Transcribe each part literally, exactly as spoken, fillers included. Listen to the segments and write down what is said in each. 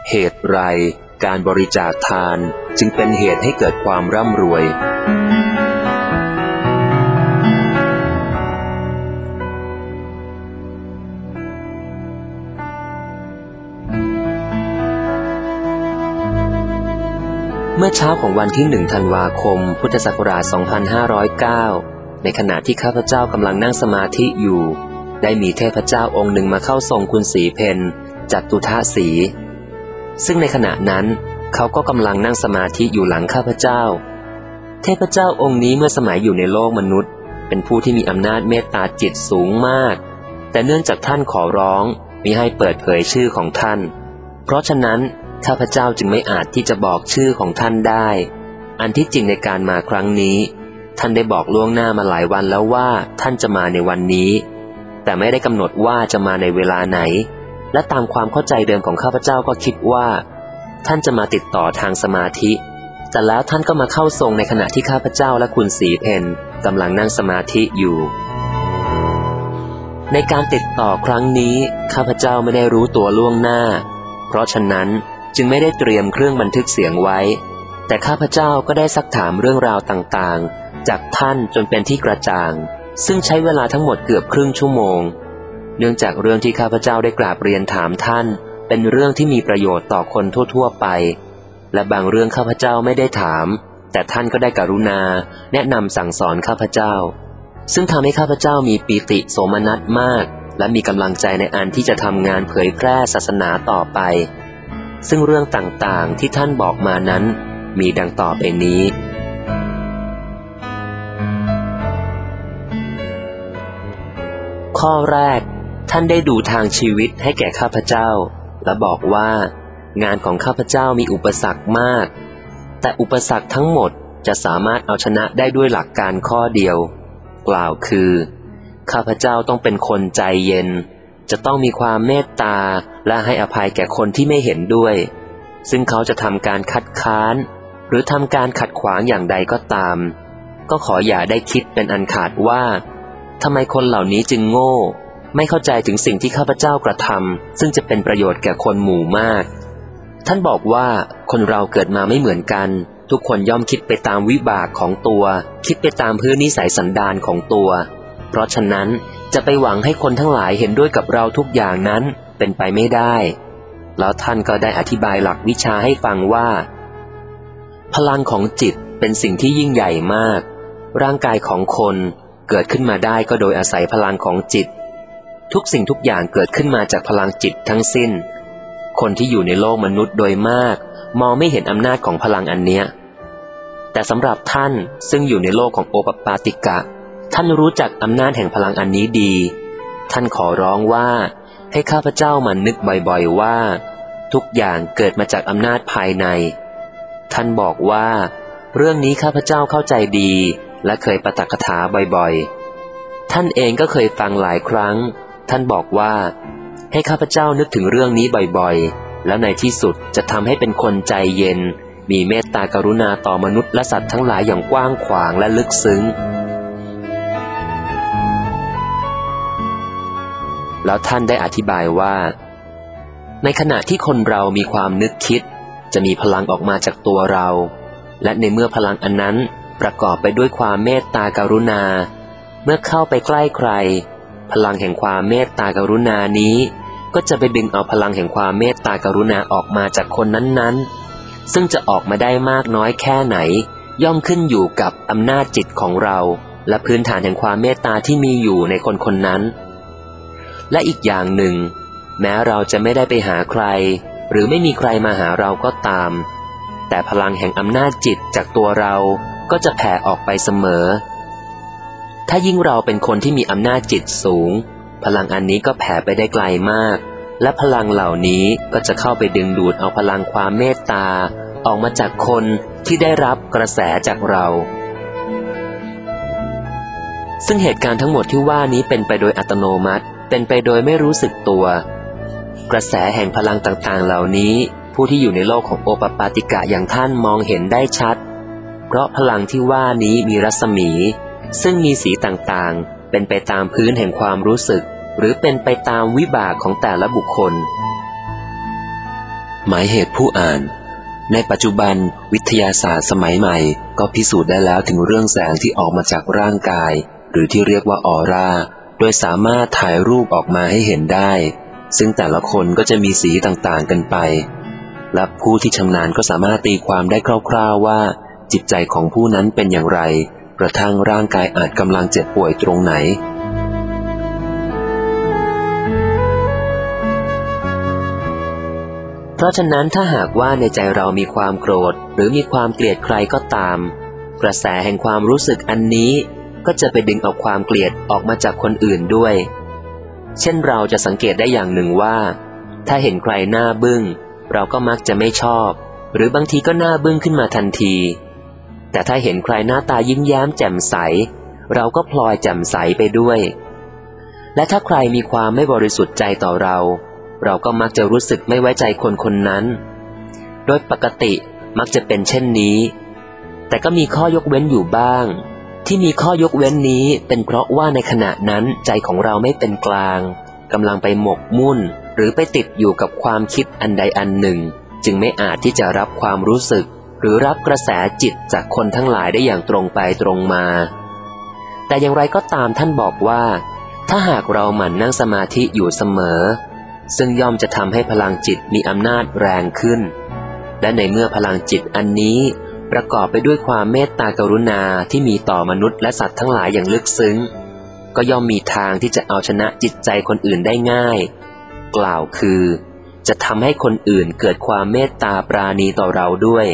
เหตุไรการบริจาคทานจึงเป็นเหตุให้เกิดความร่ำรวยเมื่อเช้าของวันที่หนึ่งธันวาคมพุทธศักราชสองพันห้าร้อยเก้าในขณะที่ข้าพเจ้ากำลังนั่งสมาธิอยู่ได้มีเทพเจ้าองค์หนึ่งมาเข้าทรงคุณศรีเพนจัตุทะสีซึ่งในขณะนั้นเขาก็กำลังนั่งสมาธิอยู่หลังข้าพเจ้าเทพเจ้าองค์นี้เมื่อสมัยอยู่ในโลกมนุษย์เป็นผู้ที่มีอำนาจเมตตาจิตสูงมากแต่เนื่องจากท่านขอร้องมิให้เปิดเผยชื่อของท่านเพราะฉะนั้นข้าพเจ้าจึงไม่อาจที่จะบอกชื่อของท่านได้อันที่จริงในการมาครั้งนี้ท่านได้บอกล่วงหน้ามาหลายวันแล้วว่าท่านจะมาในวันนี้แต่ไม่ได้กำหนดว่าจะมาในเวลาไหนและตามความเข้าใจเดิมของข้าพเจ้าก็คิดว่าท่านจะมาติดต่อทางสมาธิแต่แล้วท่านก็มาเข้าทรงในขณะที่ข้าพเจ้าและคุณศรีเพนกำลังนั่งสมาธิอยู่ในการติดต่อครั้งนี้ข้าพเจ้าไม่ได้รู้ตัวล่วงหน้าเพราะฉะนั้นจึงไม่ได้เตรียมเครื่องบันทึกเสียงไว้แต่ข้าพเจ้าก็ได้ซักถามเรื่องราวต่างๆจากท่านจนเป็นที่กระจ่างซึ่งใช้เวลาทั้งหมดเกือบครึ่งชั่วโมงเนื่องจากเรื่องที่ข้าพเจ้าได้กราบเรียนถามท่านเป็นเรื่องที่มีประโยชน์ต่อคนทั่วๆไปและบางเรื่องข้าพเจ้าไม่ได้ถามแต่ท่านก็ได้กรุณาแนะนำสั่งสอนข้าพเจ้าซึ่งทำให้ข้าพเจ้ามีปีติโสมนัสมากและมีกำลังใจในอันที่จะทำงานเผยแพร่ศาสนาต่อไปซึ่งเรื่องต่างๆที่ท่านบอกมานั้นมีดังต่อไปนี้ข้อแรกท่านได้ดูทางชีวิตให้แก่ข้าพเจ้าและบอกว่างานของข้าพเจ้ามีอุปสรรคมากแต่อุปสรรคทั้งหมดจะสามารถเอาชนะได้ด้วยหลักการข้อเดียวกล่าวคือข้าพเจ้าต้องเป็นคนใจเย็นจะต้องมีความเมตตาและให้อภัยแก่คนที่ไม่เห็นด้วยซึ่งเขาจะทำการคัดค้านหรือทำการขัดขวางอย่างใดก็ตามก็ขออย่าได้คิดเป็นอันขาดว่าทำไมคนเหล่านี้จึงโง่ไม่เข้าใจถึงสิ่งที่ข้าพเจ้ากระทำซึ่งจะเป็นประโยชน์แก่คนหมู่มากท่านบอกว่าคนเราเกิดมาไม่เหมือนกันทุกคนย่อมคิดไปตามวิบากของตัวคิดไปตามพื้นนิสัยสันดานของตัวเพราะฉะนั้นจะไปหวังให้คนทั้งหลายเห็นด้วยกับเราทุกอย่างนั้นเป็นไปไม่ได้แล้วท่านก็ได้อธิบายหลักวิชาให้ฟังว่าพลังของจิตเป็นสิ่งที่ยิ่งใหญ่มากร่างกายของคนเกิดขึ้นมาได้ก็โดยอาศัยพลังของจิตทุกสิ่งทุกอย่างเกิดขึ้นมาจากพลังจิตทั้งสิ้นคนที่อยู่ในโลกมนุษย์โดยมากมองไม่เห็นอำนาจของพลังอันเนี้ยแต่สำหรับท่านซึ่งอยู่ในโลกของโอปปาติกะท่านรู้จักอำนาจแห่งพลังอันนี้ดีท่านขอร้องว่าให้ข้าพเจ้ามันนึกบ่อยๆว่าทุกอย่างเกิดมาจากอำนาจภายในท่านบอกว่าเรื่องนี้ข้าพเจ้าเข้าใจดีและเคยปาฐกถาบ่อยๆท่านเองก็เคยฟังหลายครั้งท่านบอกว่าให้ข้าพเจ้านึกถึงเรื่องนี้บ่อยๆแล้วในที่สุดจะทำให้เป็นคนใจเย็นมีเมตตากรุณาต่อมนุษย์และสัตว์ทั้งหลายอย่างกว้างขวางและลึกซึ้งแล้วท่านได้อธิบายว่าในขณะที่คนเรามีความนึกคิดจะมีพลังออกมาจากตัวเราและในเมื่อพลังอันนั้นประกอบไปด้วยความเมตตากรุณาเมื่อเข้าไปใกล้ใครพลังแห่งความเมตตากรุณานี้ก็จะไปดึงเอาพลังแห่งความเมตตากรุณาออกมาจากคนนั้นๆซึ่งจะออกมาได้มากน้อยแค่ไหนย่อมขึ้นอยู่กับอำนาจจิตของเราและพื้นฐานแห่งความเมตตาที่มีอยู่ในคนคนนั้นและอีกอย่างหนึ่งแม้เราจะไม่ได้ไปหาใครหรือไม่มีใครมาหาเราก็ตามแต่พลังแห่งอำนาจจิตจากตัวเราก็จะแผ่ออกไปเสมอถ้ายิ่งเราเป็นคนที่มีอำนาจจิตสูงพลังอันนี้ก็แผ่ไปได้ไกลมากและพลังเหล่านี้ก็จะเข้าไปดึงดูดเอาพลังความเมตตาออกมาจากคนที่ได้รับกระแสจากเราซึ่งเหตุการณ์ทั้งหมดที่ว่านี้เป็นไปโดยอัตโนมัติเป็นไปโดยไม่รู้สึกตัวกระแสแห่งพลังต่างๆเหล่านี้ผู้ที่อยู่ในโลกของโอปปาติกะอย่างท่านมองเห็นได้ชัดเพราะพลังที่ว่านี้มีรัศมีซึ่งมีสีต่างๆเป็นไปตามพื้นแห่งความรู้สึกหรือเป็นไปตามวิบากของแต่ละบุคคลหมายเหตุผู้อ่านในปัจจุบันวิทยาศาสตร์สมัยใหม่ก็พิสูจน์ได้แล้วถึงเรื่องแสงที่ออกมาจากร่างกายหรือที่เรียกว่าออร่าโดยสามารถถ่ายรูปออกมาให้เห็นได้ซึ่งแต่ละคนก็จะมีสีต่างๆกันไปและผู้ที่ชำนาญก็สามารถตีความได้คร่าวๆว่าจิตใจของผู้นั้นเป็นอย่างไรกระทั่งร่างกายอาจกำลังเจ็บป่วยตรงไหนเพราะฉะนั้นถ้าหากว่าในใจเรามีความโกรธหรือมีความเกลียดใครก็ตามกระแสแห่งความรู้สึกอันนี้ก็จะไปดึงเอาความเกลียดออกมาจากคนอื่นด้วยเช่นเราจะสังเกตได้อย่างหนึ่งว่าถ้าเห็นใครหน้าบึ้งเราก็มักจะไม่ชอบหรือบางทีก็หน้าบึ้งขึ้นมาทันทีแต่ถ้าเห็นใครหน้าตายิ้มแย้มแจ่มใสเราก็พลอยแจ่มใสไปด้วยและถ้าใครมีความไม่บริสุทธิ์ใจต่อเราเราก็มักจะรู้สึกไม่ไว้ใจคนคนนั้นโดยปกติมักจะเป็นเช่นนี้แต่ก็มีข้อยกเว้นอยู่บ้างที่มีข้อยกเว้นนี้เป็นเพราะว่าในขณะนั้นใจของเราไม่เป็นกลางกำลังไปหมกมุ่นหรือไปติดอยู่กับความคิดอันใดอันหนึ่งจึงไม่อาจที่จะรับความรู้สึกหรือรับกระแสจิตจากคนทั้งหลายได้อย่างตรงไปตรงมาแต่อย่างไรก็ตามท่านบอกว่าถ้าหากเราหมั่นนั่งสมาธิอยู่เสมอซึ่งย่อมจะทำให้พลังจิตมีอำนาจแรงขึ้นและในเมื่อพลังจิตอันนี้ประกอบไปด้วยความเมตตากรุณาที่มีต่อมนุษย์และสัตว์ทั้งหลายอย่างลึกซึ้งก็ย่อมมีทางที่จะเอาชนะจิตใจคนอื่นได้ง่ายกล่าวคือจะทำให้คนอื่นเกิดความเมตตาปราณีต่อเราด้วย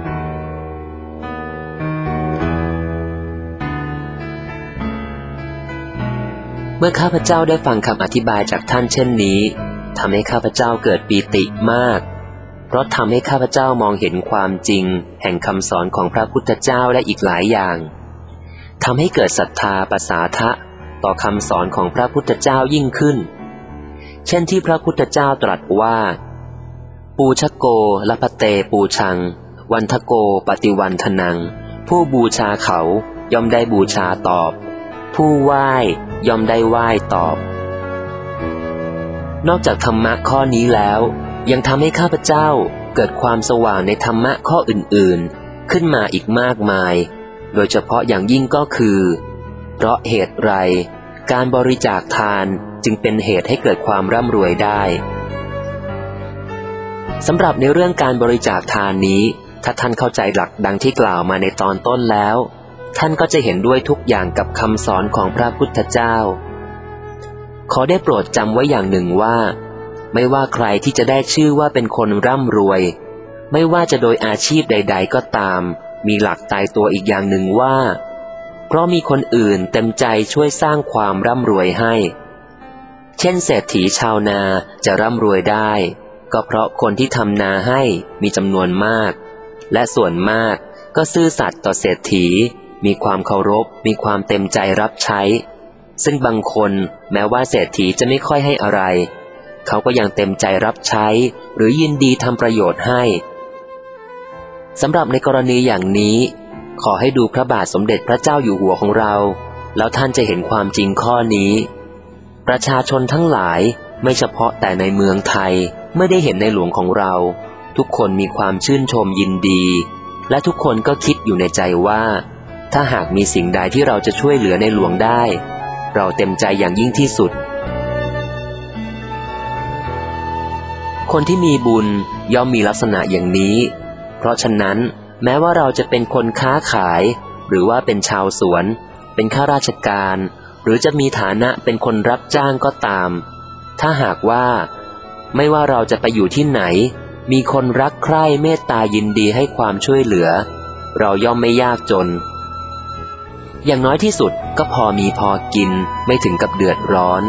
เมื่อข้าพเจ้าได้ฟังคำอธิบายจากท่านเช่นนี้ทำให้ข้าพเจ้าเกิดปีติมากเพราะทำให้ข้าพเจ้ามองเห็นความจริงแห่งคำสอนของพระพุทธเจ้าและอีกหลายอย่างทำให้เกิดศรัทธาประสาทะต่อคำสอนของพระพุทธเจ้ายิ่งขึ้นเช่นที่พระพุทธเจ้าตรัสว่าปูชโกลพเตปูชังวันทโกปฏิวันทนังผู้บูชาเขาย่อมได้บูชาตอบผู้ไหว้ย่อมได้ไหว้ตอบนอกจากธรรมะข้อนี้แล้วยังทำให้ข้าพเจ้าเกิดความสว่างในธรรมะข้ออื่นๆขึ้นมาอีกมากมายโดยเฉพาะอย่างยิ่งก็คือเพราะเหตุไรการบริจาคทานจึงเป็นเหตุให้เกิดความร่ำรวยได้สำหรับในเรื่องการบริจาคทานนี้ถ้าท่านเข้าใจหลักดังที่กล่าวมาในตอนต้นแล้วท่านก็จะเห็นด้วยทุกอย่างกับคำสอนของพระพุทธเจ้าขอได้โปรดจำไว้อย่างหนึ่งว่าไม่ว่าใครที่จะได้ชื่อว่าเป็นคนร่ำรวยไม่ว่าจะโดยอาชีพใดๆก็ตามมีหลักตายตัวอีกอย่างหนึ่งว่าเพราะมีคนอื่นเต็มใจช่วยสร้างความร่ำรวยให้เช่นเศรษฐีชาวนาจะร่ำรวยได้ก็เพราะคนที่ทำนาให้มีจำนวนมากและส่วนมากก็ซื่อสัตย์ต่อเศรษฐีมีความเคารพมีความเต็มใจรับใช้ซึ่งบางคนแม้ว่าเศรษฐีจะไม่ค่อยให้อะไรเขาก็ยังเต็มใจรับใช้หรือยินดีทำประโยชน์ให้สำหรับในกรณีอย่างนี้ขอให้ดูพระบาทสมเด็จพระเจ้าอยู่หัวของเราแล้วท่านจะเห็นความจริงข้อนี้ประชาชนทั้งหลายไม่เฉพาะแต่ในเมืองไทยเมื่อได้เห็นในหลวงของเราทุกคนมีความชื่นชมยินดีและทุกคนก็คิดอยู่ในใจว่าถ้าหากมีสิ่งใดที่เราจะช่วยเหลือในหลวงได้เราเต็มใจอย่างยิ่งที่สุดคนที่มีบุญย่อมมีลักษณะอย่างนี้เพราะฉะนั้นแม้ว่าเราจะเป็นคนค้าขายหรือว่าเป็นชาวสวนเป็นข้าราชการหรือจะมีฐานะเป็นคนรับจ้างก็ตามถ้าหากว่าไม่ว่าเราจะไปอยู่ที่ไหนมีคนรักใคร่เมตตายินดีให้ความช่วยเหลือเราย่อมไม่ยากจนอย่างน้อยที่สุดก็พอมีพอกินไม่ถึงกับเดือดร้อน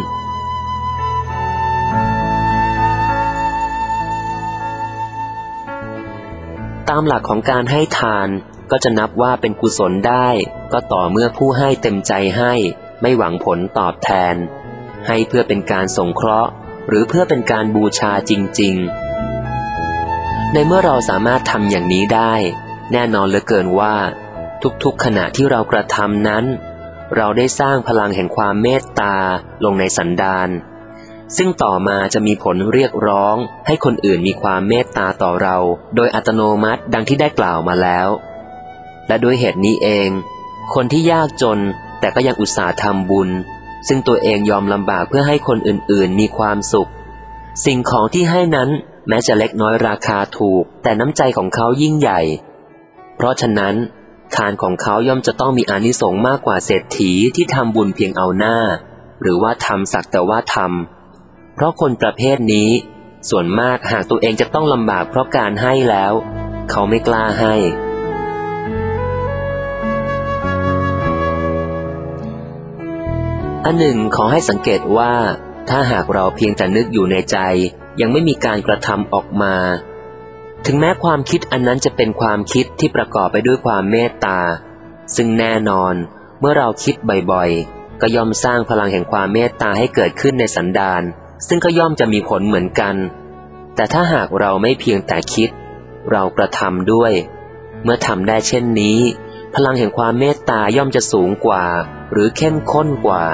ตามหลักของการให้ทานก็จะนับว่าเป็นกุศลได้ก็ต่อเมื่อผู้ให้เต็มใจให้ไม่หวังผลตอบแทนให้เพื่อเป็นการสงเคราะห์หรือเพื่อเป็นการบูชาจริงๆในเมื่อเราสามารถทำอย่างนี้ได้แน่นอนเหลือเกินว่าทุกๆขณะที่เรากระทำนั้นเราได้สร้างพลังแห่งความเมตตาลงในสันดานซึ่งต่อมาจะมีผลเรียกร้องให้คนอื่นมีความเมตตาต่อเราโดยอัตโนมัติดังที่ได้กล่าวมาแล้วและด้วยเหตุนี้เองคนที่ยากจนแต่ก็ยังอุตส่าห์ทำบุญซึ่งตัวเองยอมลำบากเพื่อให้คนอื่นๆมีความสุขสิ่งของที่ให้นั้นแม้จะเล็กน้อยราคาถูกแต่น้ำใจของเขายิ่งใหญ่เพราะฉะนั้นทานของเขาย่อมจะต้องมีอานิสงส์มากกว่าเศรษฐีที่ทำบุญเพียงเอาหน้าหรือว่าทำสักแต่ว่าทำเพราะคนประเภทนี้ส่วนมากหากตัวเองจะต้องลำบากเพราะการให้แล้วเขาไม่กล้าให้อันหนึ่งขอให้สังเกตว่าถ้าหากเราเพียงแต่นึกอยู่ในใจยังไม่มีการกระทำออกมาถึงแม้ความคิดอันนั้นจะเป็นความคิดที่ประกอบไปด้วยความเมตตาซึ่งแน่นอนเมื่อเราคิดบ่อยๆก็ย่อมสร้างพลังแห่งความเมตตาให้เกิดขึ้นในสันดานซึ่งก็ย่อมจะมีผลเหมือนกันแต่ถ้าหากเราไม่เพียงแต่คิดเรากระทำด้วยเมื่อทำได้เช่นนี้พลังแห่งความเมตตาย่อมจะสูงกว่าหรือเข้มข้นกว่า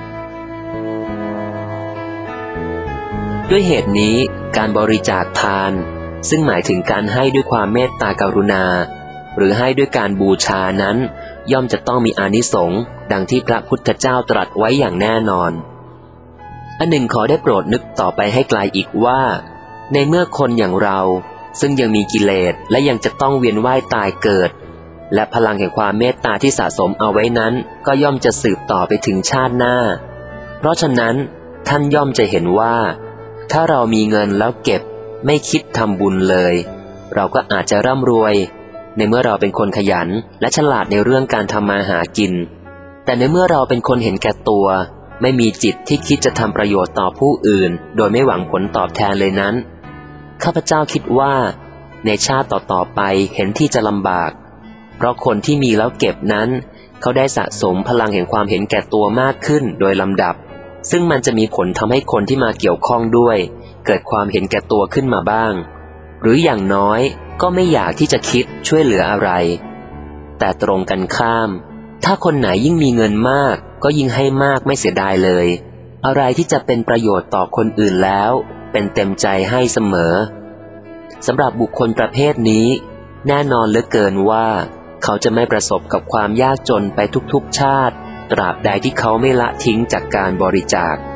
ด้วยเหตุนี้การบริจาคทานซึ่งหมายถึงการให้ด้วยความเมตตากรุณาหรือให้ด้วยการบูชานั้นย่อมจะต้องมีอานิสงส์ดังที่พระพุทธเจ้าตรัสไว้อย่างแน่นอนอันหนึ่งขอได้โปรดนึกต่อไปให้ไกลอีกว่าในเมื่อคนอย่างเราซึ่งยังมีกิเลสและยังจะต้องเวียนว่ายตายเกิดและพลังแห่งความเมตตาที่สะสมเอาไว้นั้นก็ย่อมจะสืบต่อไปถึงชาติหน้าเพราะฉะนั้นท่านย่อมจะเห็นว่าถ้าเรามีเงินแล้วเก็บไม่คิดทำบุญเลยเราก็อาจจะร่ำรวยในเมื่อเราเป็นคนขยันและฉลาดในเรื่องการทำมาหากินแต่ในเมื่อเราเป็นคนเห็นแก่ตัวไม่มีจิตที่คิดจะทำประโยชน์ต่อผู้อื่นโดยไม่หวังผลตอบแทนเลยนั้นข้าพเจ้าคิดว่าในชาติต่อๆไปเห็นที่จะลำบากเพราะคนที่มีแล้วเก็บนั้นเขาได้สะสมพลังแห่งความเห็นแก่ตัวมากขึ้นโดยลำดับซึ่งมันจะมีผลทำให้คนที่มาเกี่ยวข้องด้วยเกิดความเห็นแก่ตัวขึ้นมาบ้างหรืออย่างน้อยก็ไม่อยากที่จะคิดช่วยเหลืออะไรแต่ตรงกันข้ามถ้าคนไหนยิ่งมีเงินมากก็ยิ่งให้มากไม่เสียดายเลยอะไรที่จะเป็นประโยชน์ต่อคนอื่นแล้วเป็นเต็มใจให้เสมอสำหรับบุคคลประเภทนี้แน่นอนเหลือเกินว่าเขาจะไม่ประสบกับความยากจนไปทุกๆชาติตราบใดที่เขาไม่ละทิ้งจากการบริจาค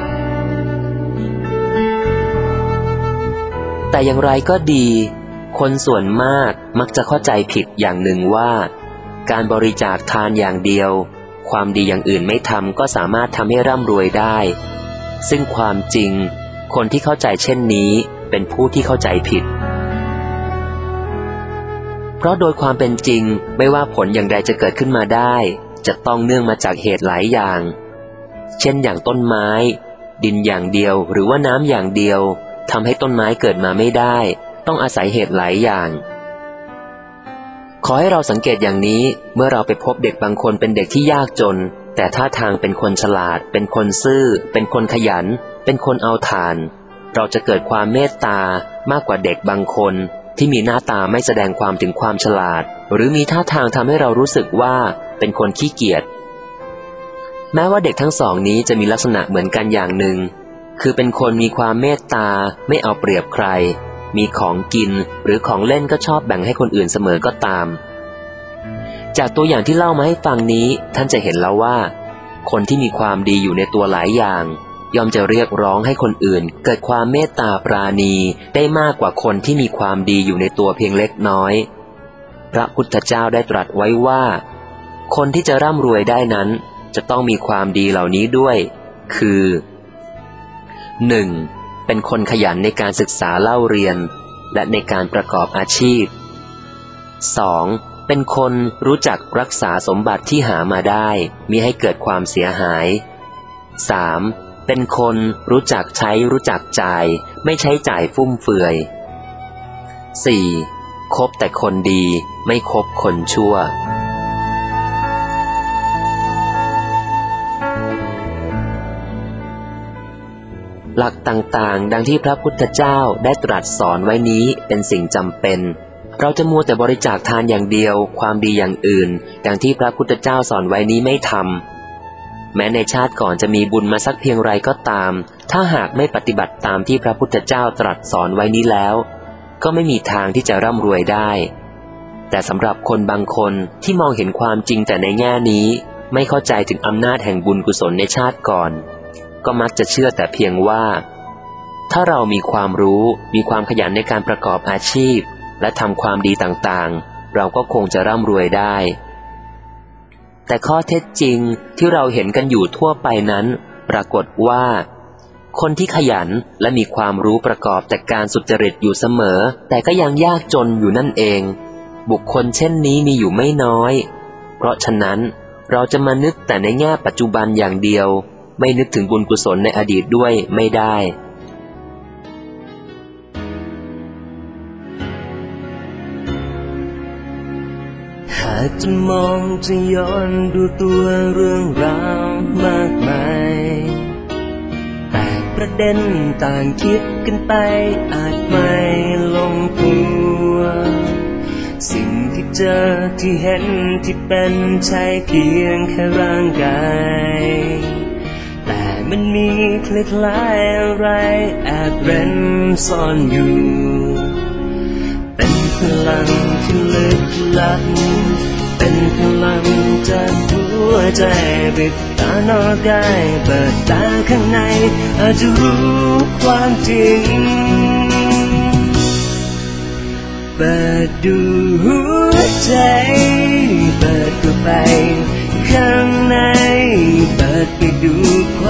แต่อย่างไรก็ดีคนส่วนมากมักจะเข้าใจผิดอย่างหนึ่งว่าการบริจาคทานอย่างเดียวความดีอย่างอื่นไม่ทำก็สามารถทำให้ร่ำรวยได้ซึ่งความจริงคนที่เข้าใจเช่นนี้เป็นผู้ที่เข้าใจผิดเพราะโดยความเป็นจริงไม่ว่าผลอย่างใดจะเกิดขึ้นมาได้จะต้องเนื่องมาจากเหตุหลายอย่างเช่นอย่างต้นไม้ดินอย่างเดียวหรือว่าน้ำอย่างเดียวทำให้ต้นไม้เกิดมาไม่ได้ต้องอาศัยเหตุหลายอย่างขอให้เราสังเกตอย่างนี้เมื่อเราไปพบเด็กบางคนเป็นเด็กที่ยากจนแต่ท่าทางเป็นคนฉลาดเป็นคนซื่อเป็นคนขยันเป็นคนเอาทานเราจะเกิดความเมตตามากกว่าเด็กบางคนที่มีหน้าตาไม่แสดงความถึงความฉลาดหรือมีท่าทางทำให้เรารู้สึกว่าเป็นคนขี้เกียจแม้ว่าเด็กทั้งสองนี้จะมีลักษณะเหมือนกันอย่างหนึ่งคือเป็นคนมีความเมตตาไม่เอาเปรียบใครมีของกินหรือของเล่นก็ชอบแบ่งให้คนอื่นเสมอก็ตามจากตัวอย่างที่เล่ามาให้ฟังนี้ท่านจะเห็นแล้วว่าคนที่มีความดีอยู่ในตัวหลายอย่างย่อมจะเรียกร้องให้คนอื่นเกิดความเมตตาปราณีได้มากกว่าคนที่มีความดีอยู่ในตัวเพียงเล็กน้อยพระพุทธเจ้าได้ตรัสไว้ว่าคนที่จะร่ำรวยได้นั้นจะต้องมีความดีเหล่านี้ด้วยคือ หนึ่ง. เป็นคนขยันในการศึกษาเล่าเรียนและในการประกอบอาชีพ สอง. เป็นคนรู้จักรักษาสมบัติที่หามาได้มิให้เกิดความเสียหาย สาม. เป็นคนรู้จักใช้รู้จักจ่ายไม่ใช้จ่ายฟุ่มเฟือย สี่. คบแต่คนดีไม่คบคนชั่วหลักต่างๆดังที่พระพุทธเจ้าได้ตรัสสอนไว้นี้เป็นสิ่งจำเป็นเราจะมัวแต่บริจาคทานอย่างเดียวความดีอย่างอื่นดังที่พระพุทธเจ้าสอนไว้นี้ไม่ทแม้ในชาติก่อนจะมีบุญมาสักเพียงไรก็ตามถ้าหากไม่ปฏิบัติตามที่พระพุทธเจ้าตรัสสอนไว้นี้แล้วก็ไม่มีทางที่จะร่ำรวยได้แต่สำหรับคนบางคนที่มองเห็นความจริงแต่ในแง่นี้ไม่เข้าใจถึงอำนาจแห่งบุญกุศลในชาติก่อนก็มักจะเชื่อแต่เพียงว่าถ้าเรามีความรู้มีความขยันในการประกอบอาชีพและทำความดีต่างๆเราก็คงจะร่ำรวยได้แต่ข้อเท็จจริงที่เราเห็นกันอยู่ทั่วไปนั้นปรากฏว่าคนที่ขยันและมีความรู้ประกอบแต่การสุจริตอยู่เสมอแต่ก็ยังยากจนอยู่นั่นเองบุคคลเช่นนี้มีอยู่ไม่น้อยเพราะฉะนั้นเราจะมานึกแต่ในแง่ปัจจุบันอย่างเดียวไม่นึกถึงบุญกุศลในอดีตด้วยไม่ได้หากจะมองจะย้อนดูตัวเรื่องราวมากมายแต่ประเด็นต่างคิดกันไปอาจไม่ลงตัวสิ่งที่เจอที่เห็นที่เป็นใช่เพียงแค่ร่างกายแต่มันมีคล้ายๆอะไรแอบเร้นซ่อนอยู่เป็นพลังที่ลึกลับเป็นพลังจากหัวใจปิดตานอกกายเปิดตาข้างในอาจจะรู้ความจริงเปิดดูหัวใจเปิดเข้าไปข้างในเปิดไปดูคว